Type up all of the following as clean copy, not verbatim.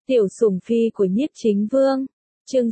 Tiểu sủng phi của Nhiếp Chính Vương. Chương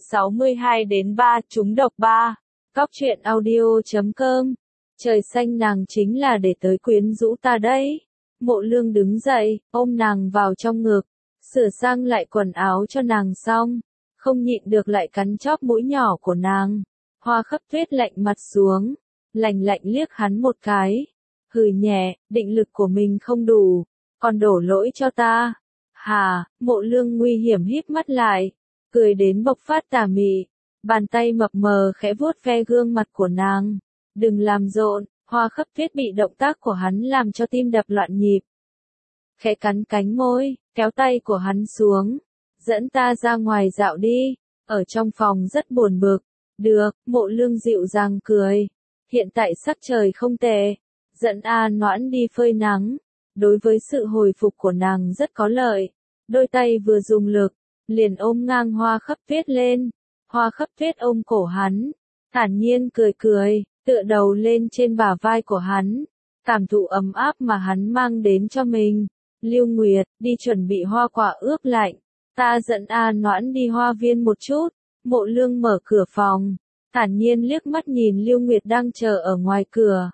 62-3 trúng độc 3. Cóc truyện audio.com. Trời xanh nàng chính là để tới quyến rũ ta đấy. Mộ Lương đứng dậy, ôm nàng vào trong ngực, sửa sang lại quần áo cho nàng xong, không nhịn được lại cắn chóp mũi nhỏ của nàng. Hoa Khấp Tuyết lạnh mặt xuống, lạnh lạnh liếc hắn một cái, hừ nhẹ, định lực của mình không đủ, còn đổ lỗi cho ta. Hà, Mộ Lương nguy hiểm híp mắt lại, cười đến bộc phát tà mị, bàn tay mập mờ khẽ vuốt ve gương mặt của nàng. Đừng làm rộn, Hoa Khấp Tuyết bị động tác của hắn làm cho tim đập loạn nhịp. Khẽ cắn cánh môi, kéo tay của hắn xuống, dẫn ta ra ngoài dạo đi, ở trong phòng rất buồn bực. Được, Mộ Lương dịu dàng cười, hiện tại sắc trời không tệ, dẫn A Noãn đi phơi nắng, đối với sự hồi phục của nàng rất có lợi. Đôi tay vừa dùng lực, liền ôm ngang Hoa Khấp Tuyết lên. Hoa Khấp Tuyết ôm cổ hắn, thản nhiên cười cười, tựa đầu lên trên bả vai của hắn, cảm thụ ấm áp mà hắn mang đến cho mình. Lưu Nguyệt, đi chuẩn bị hoa quả ướp lạnh, ta dẫn A Noãn đi hoa viên một chút. Mộ Lương mở cửa phòng, thản nhiên liếc mắt nhìn Lưu Nguyệt đang chờ ở ngoài cửa.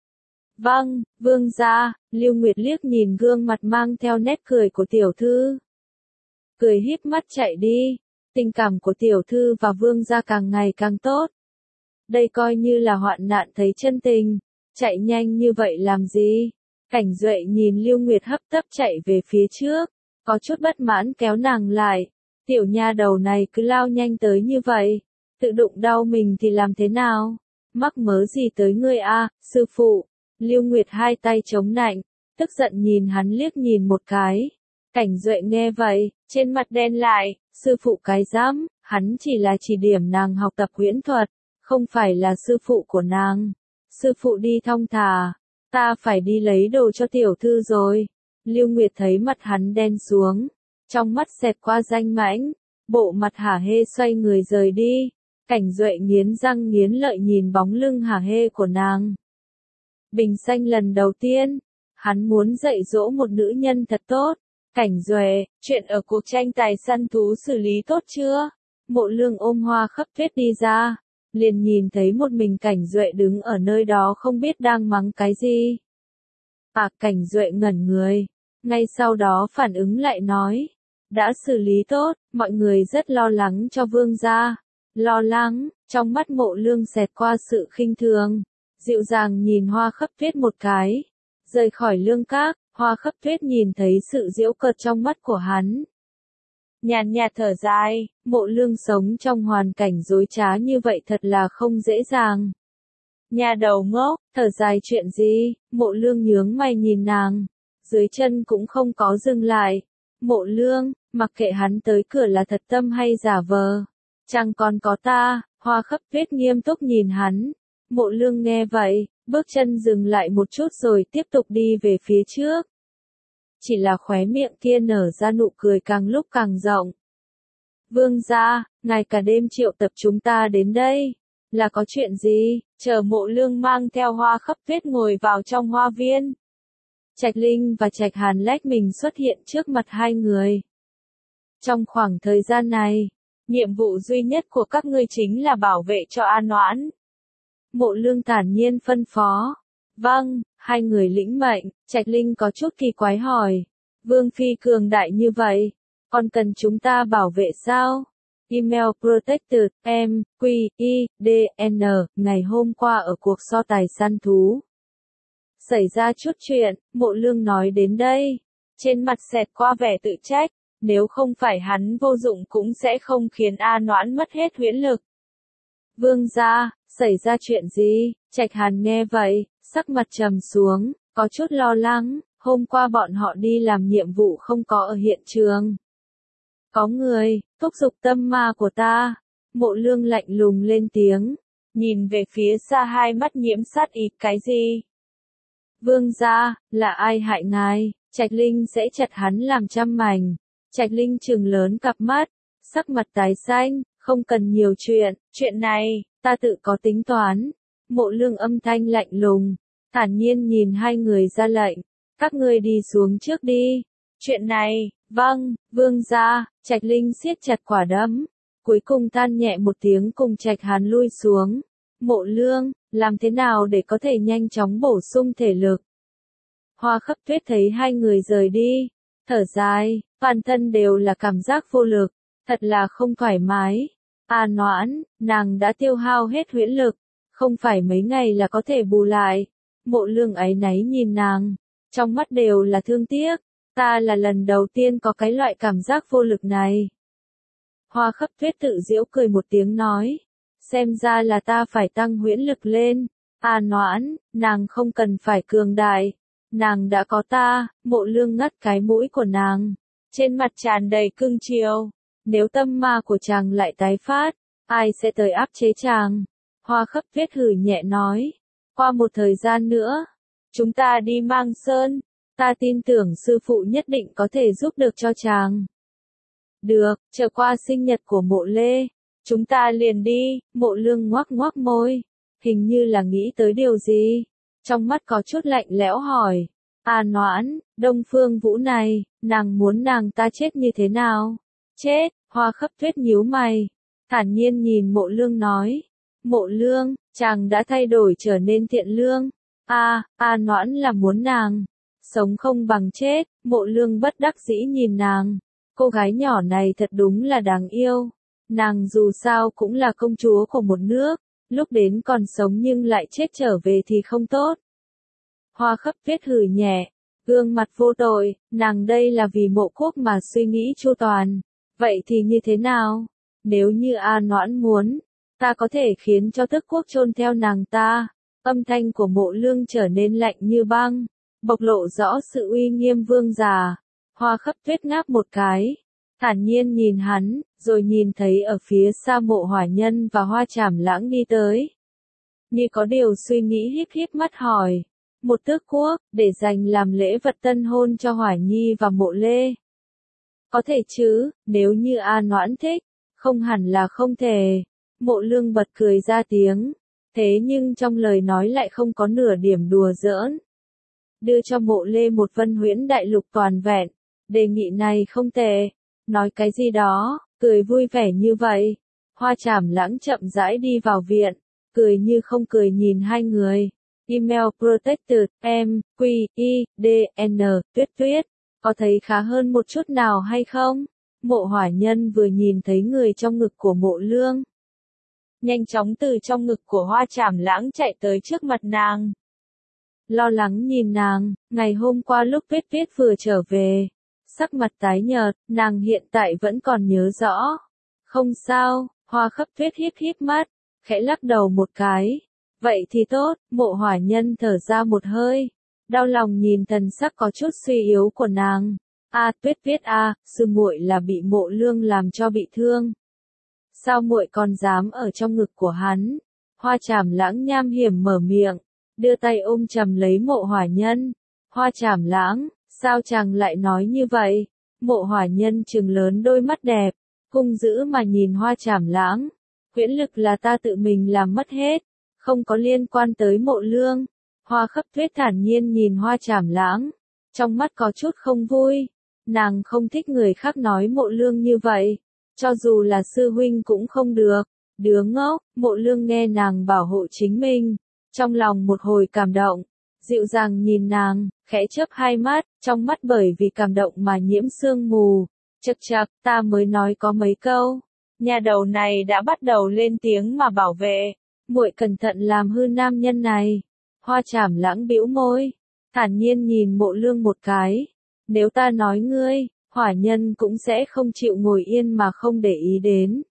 Vâng, vương gia. Lưu Nguyệt liếc nhìn gương mặt mang theo nét cười của tiểu thư, cười híp mắt chạy đi. Tình cảm của tiểu thư và vương gia càng ngày càng tốt. Đây coi như là hoạn nạn thấy chân tình, chạy nhanh như vậy làm gì? Cảnh Duệ nhìn Lưu Nguyệt hấp tấp chạy về phía trước, có chút bất mãn kéo nàng lại. Tiểu nha đầu này cứ lao nhanh tới như vậy, tự đụng đau mình thì làm thế nào? Mắc mớ gì tới ngươi a, sư phụ? Lưu Nguyệt hai tay chống nạnh, tức giận nhìn hắn liếc nhìn một cái. Cảnh Duệ nghe vậy, trên mặt đen lại, sư phụ cái dám, hắn chỉ là chỉ điểm nàng học tập huyễn thuật, không phải là sư phụ của nàng. Sư phụ đi thong thả, ta phải đi lấy đồ cho tiểu thư rồi. Lưu Nguyệt thấy mặt hắn đen xuống, trong mắt xẹt qua danh mãnh, bộ mặt hả hê xoay người rời đi. Cảnh Duệ nghiến răng nghiến lợi nhìn bóng lưng hả hê của nàng. Bình xanh lần đầu tiên, hắn muốn dạy dỗ một nữ nhân thật tốt. Cảnh Duệ, chuyện ở cuộc tranh tài săn thú xử lý tốt chưa? Mộ Lương ôm Hoa Khấp Tuyết đi ra, liền nhìn thấy một mình Cảnh Duệ đứng ở nơi đó không biết đang mắng cái gì. Cảnh Duệ ngẩn người, ngay sau đó phản ứng lại nói, đã xử lý tốt, mọi người rất lo lắng cho vương gia. Lo lắng, trong mắt Mộ Lương xẹt qua sự khinh thường, dịu dàng nhìn Hoa Khấp Tuyết một cái, rời khỏi lương các. Hoa Khấp Tuyết nhìn thấy sự giễu cợt trong mắt của hắn, nhàn nhạt thở dài. Mộ Lương sống trong hoàn cảnh dối trá như vậy thật là không dễ dàng. Nhà đầu ngốc, thở dài chuyện gì? Mộ Lương nhướng mày nhìn nàng, dưới chân cũng không có dừng lại. Mộ Lương, mặc kệ hắn tới cửa là thật tâm hay giả vờ, chẳng còn có ta. Hoa Khấp Tuyết nghiêm túc nhìn hắn. Mộ Lương nghe vậy, bước chân dừng lại một chút rồi tiếp tục đi về phía trước. Chỉ là khóe miệng kia nở ra nụ cười càng lúc càng rộng. Vương gia, ngài cả đêm triệu tập chúng ta đến đây, là có chuyện gì? Chờ Mộ Lương mang theo Hoa Khấp Tuyết ngồi vào trong hoa viên. Trạch Linh và Trạch Hàn lách mình xuất hiện trước mặt hai người. Trong khoảng thời gian này, nhiệm vụ duy nhất của các ngươi chính là bảo vệ cho A Noãn. Mộ Lương thản nhiên phân phó. Vâng, hai người lĩnh mệnh. Trạch Linh có chút kỳ quái hỏi, Vương phi cường đại như vậy, còn cần chúng ta bảo vệ sao? Email Protected, M.Q.I.D.N. Ngày hôm qua ở cuộc so tài săn thú, xảy ra chút chuyện. Mộ Lương nói đến đây, trên mặt xẹt qua vẻ tự trách, nếu không phải hắn vô dụng cũng sẽ không khiến A Noãn mất hết huyễn lực. Vương gia, xảy ra chuyện gì? Trạch Hàn nghe vậy, sắc mặt trầm xuống, có chút lo lắng. Hôm qua bọn họ đi làm nhiệm vụ không có ở hiện trường. Có người thúc giục tâm ma của ta. Mộ Lương lạnh lùng lên tiếng, nhìn về phía xa hai mắt nhiễm sát ý. Cái gì? Vương gia, là ai hại ngài? Trạch Linh sẽ chặt hắn làm trăm mảnh. Trạch Linh trừng lớn cặp mắt, sắc mặt tái xanh, không cần nhiều chuyện, chuyện này, ta tự có tính toán. Mộ Lương âm thanh lạnh lùng, thản nhiên nhìn hai người ra lệnh, các ngươi đi xuống trước đi. Chuyện này, Vâng, vương gia. Trạch Linh siết chặt quả đấm, cuối cùng than nhẹ một tiếng cùng Trạch Hàn lui xuống. Mộ Lương, làm thế nào để có thể nhanh chóng bổ sung thể lực? Hoa Khắp Tuyết thấy hai người rời đi, thở dài, toàn thân đều là cảm giác vô lực, thật là không thoải mái. A Noãn, nàng đã tiêu hao hết huyễn lực, không phải mấy ngày là có thể bù lại. Mộ Lương áy náy nhìn nàng, trong mắt đều là thương tiếc, ta là lần đầu tiên có cái loại cảm giác vô lực này. Hoa Khắp Tuyết tự giễu cười một tiếng nói, xem ra là ta phải tăng huyễn lực lên. A Noãn, nàng không cần phải cường đại, nàng đã có ta. Mộ Lương ngắt cái mũi của nàng, trên mặt tràn đầy cưng chiều. Nếu tâm ma của chàng lại tái phát, ai sẽ tới áp chế chàng? Hoa Khắp Tuyết hừ nhẹ nói, qua một thời gian nữa, chúng ta đi Mang Sơn, ta tin tưởng sư phụ nhất định có thể giúp được cho chàng. Được, chờ qua sinh nhật của Mộ Lê, chúng ta liền đi. Mộ Lương ngoác ngoác môi, hình như là nghĩ tới điều gì, trong mắt có chút lạnh lẽo hỏi, A Noãn, Đông Phương Vũ này, nàng muốn nàng ta chết như thế nào? Chết. Hoa Khắp Tuyết nhíu mày, thản nhiên nhìn Mộ Lương nói, Mộ Lương, chàng đã thay đổi trở nên thiện lương. A Noãn là muốn nàng sống không bằng chết. Mộ Lương bất đắc dĩ nhìn nàng, cô gái nhỏ này thật đúng là đáng yêu. Nàng dù sao cũng là công chúa của một nước, lúc đến còn sống nhưng lại chết trở về thì không tốt. Hoa Khắp Tuyết hừ nhẹ, gương mặt vô tội, nàng đây là vì Mộ Quốc mà suy nghĩ chu toàn. Vậy thì như thế nào? Nếu như A Noãn muốn, ta có thể khiến cho Tức Quốc chôn theo nàng ta. Âm thanh của Mộ Lương trở nên lạnh như băng, bộc lộ rõ sự uy nghiêm vương giả. Hoa Khắp Tuyết ngáp một cái, thản nhiên nhìn hắn, rồi nhìn thấy ở phía xa Mộ Hỏa Nhân và Hoa Trảm Lãng đi tới. Như có điều suy nghĩ híp híp mắt hỏi, một tước quốc, để dành làm lễ vật tân hôn cho Hỏa Nhi và Mộ Lê. Có thể chứ, nếu như A Noãn thích, không hẳn là không thể. Mộ Lương bật cười ra tiếng, thế nhưng trong lời nói lại không có nửa điểm đùa giỡn. Đưa cho Mộ Lê một Vân Huyễn Đại Lục toàn vẹn, đề nghị này không tệ. Nói cái gì đó, cười vui vẻ như vậy. Hoa Trảm Lãng chậm rãi đi vào viện, cười như không cười nhìn hai người. Email Protected, M.Q.I.D.N. Tuyết Tuyết, có thấy khá hơn một chút nào hay không? Mộ Hỏa Nhân vừa nhìn thấy người trong ngực của Mộ Lương, nhanh chóng từ trong ngực của Hoa Trảm Lãng chạy tới trước mặt nàng. Lo lắng nhìn nàng, ngày hôm qua lúc Tuyết Tuyết vừa trở về, sắc mặt tái nhợt, nàng hiện tại vẫn còn nhớ rõ. Không sao. Hoa Khắp Tuyết híp híp mắt, khẽ lắc đầu một cái. Vậy thì tốt. Mộ Hỏa Nhân thở ra một hơi, đau lòng nhìn thần sắc có chút suy yếu của nàng. Tuyết Tuyết sư muội là bị Mộ Lương làm cho bị thương. Sao muội còn dám ở trong ngực của hắn? Hoa Trảm Lãng nham hiểm mở miệng, đưa tay ôm chầm lấy Mộ Hỏa Nhân. Hoa Trảm Lãng, sao chàng lại nói như vậy? Mộ Hỏa Nhân trừng lớn đôi mắt đẹp, hung dữ mà nhìn Hoa Trảm Lãng. Huyễn lực là ta tự mình làm mất hết, không có liên quan tới Mộ Lương. Hoa Khắp Tuyết thản nhiên nhìn Hoa Trảm Lãng, trong mắt có chút không vui. Nàng không thích người khác nói Mộ Lương như vậy, cho dù là sư huynh cũng không được. Đứa ngốc. Mộ Lương nghe nàng bảo hộ chính mình, trong lòng một hồi cảm động, dịu dàng nhìn nàng, khẽ chớp hai mắt, trong mắt bởi vì cảm động mà nhiễm sương mù. Chậc chậc, ta mới nói có mấy câu, nhà đầu này đã bắt đầu lên tiếng mà bảo vệ. Muội cẩn thận làm hư nam nhân này. Hoa Trảm Lãng bĩu môi, thản nhiên nhìn Mộ Lương một cái. Nếu ta nói ngươi, Hỏa Nhân cũng sẽ không chịu ngồi yên mà không để ý đến.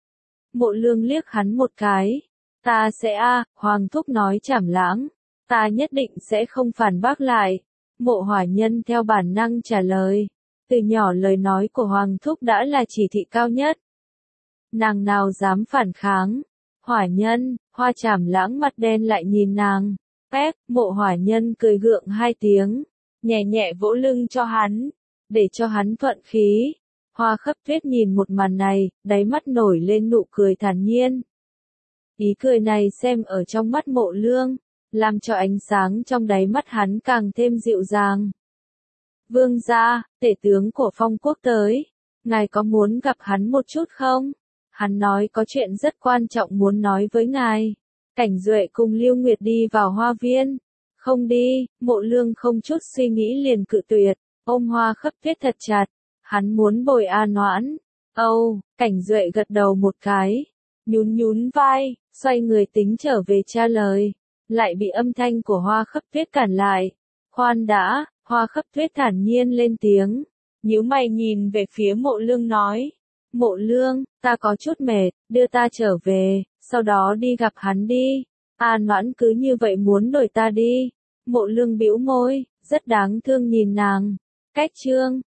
Mộ Lương liếc hắn một cái. Ta sẽ Hoàng thúc nói Trảm Lãng, ta nhất định sẽ không phản bác lại. Mộ Hỏa Nhân theo bản năng trả lời. Từ nhỏ lời nói của Hoàng thúc đã là chỉ thị cao nhất. Nàng nào dám phản kháng. Hỏa Nhân. Hoa Trảm Lãng mặt đen lại nhìn nàng. Mộ Hỏa Nhân cười gượng hai tiếng, nhẹ nhẹ vỗ lưng cho hắn, để cho hắn thuận khí. Hoa Khắp Tuyết nhìn một màn này, đáy mắt nổi lên nụ cười thản nhiên. Ý cười này xem ở trong mắt Mộ Lương, làm cho ánh sáng trong đáy mắt hắn càng thêm dịu dàng. Vương gia, tể tướng của Phong quốc tới. Ngài có muốn gặp hắn một chút không? Hắn nói có chuyện rất quan trọng muốn nói với ngài. Cảnh Duệ cùng Lưu Nguyệt đi vào hoa viên. Không đi, Mộ Lương không chút suy nghĩ liền cự tuyệt, ôm Hoa Khấp Tuyết thật chặt. Hắn muốn bồi An Noãn. Âu, Cảnh Duệ gật đầu một cái, nhún nhún vai, xoay người tính trở về trả lời. Lại bị âm thanh của Hoa Khấp Tuyết cản lại. Khoan đã, Hoa Khấp Tuyết thản nhiên lên tiếng, nhíu mày nhìn về phía Mộ Lương nói. Mộ Lương, ta có chút mệt, đưa ta trở về, sau đó đi gặp hắn đi. An Noãn cứ như vậy muốn đuổi ta đi. Mộ Lương bĩu môi, rất đáng thương nhìn nàng. Cách chương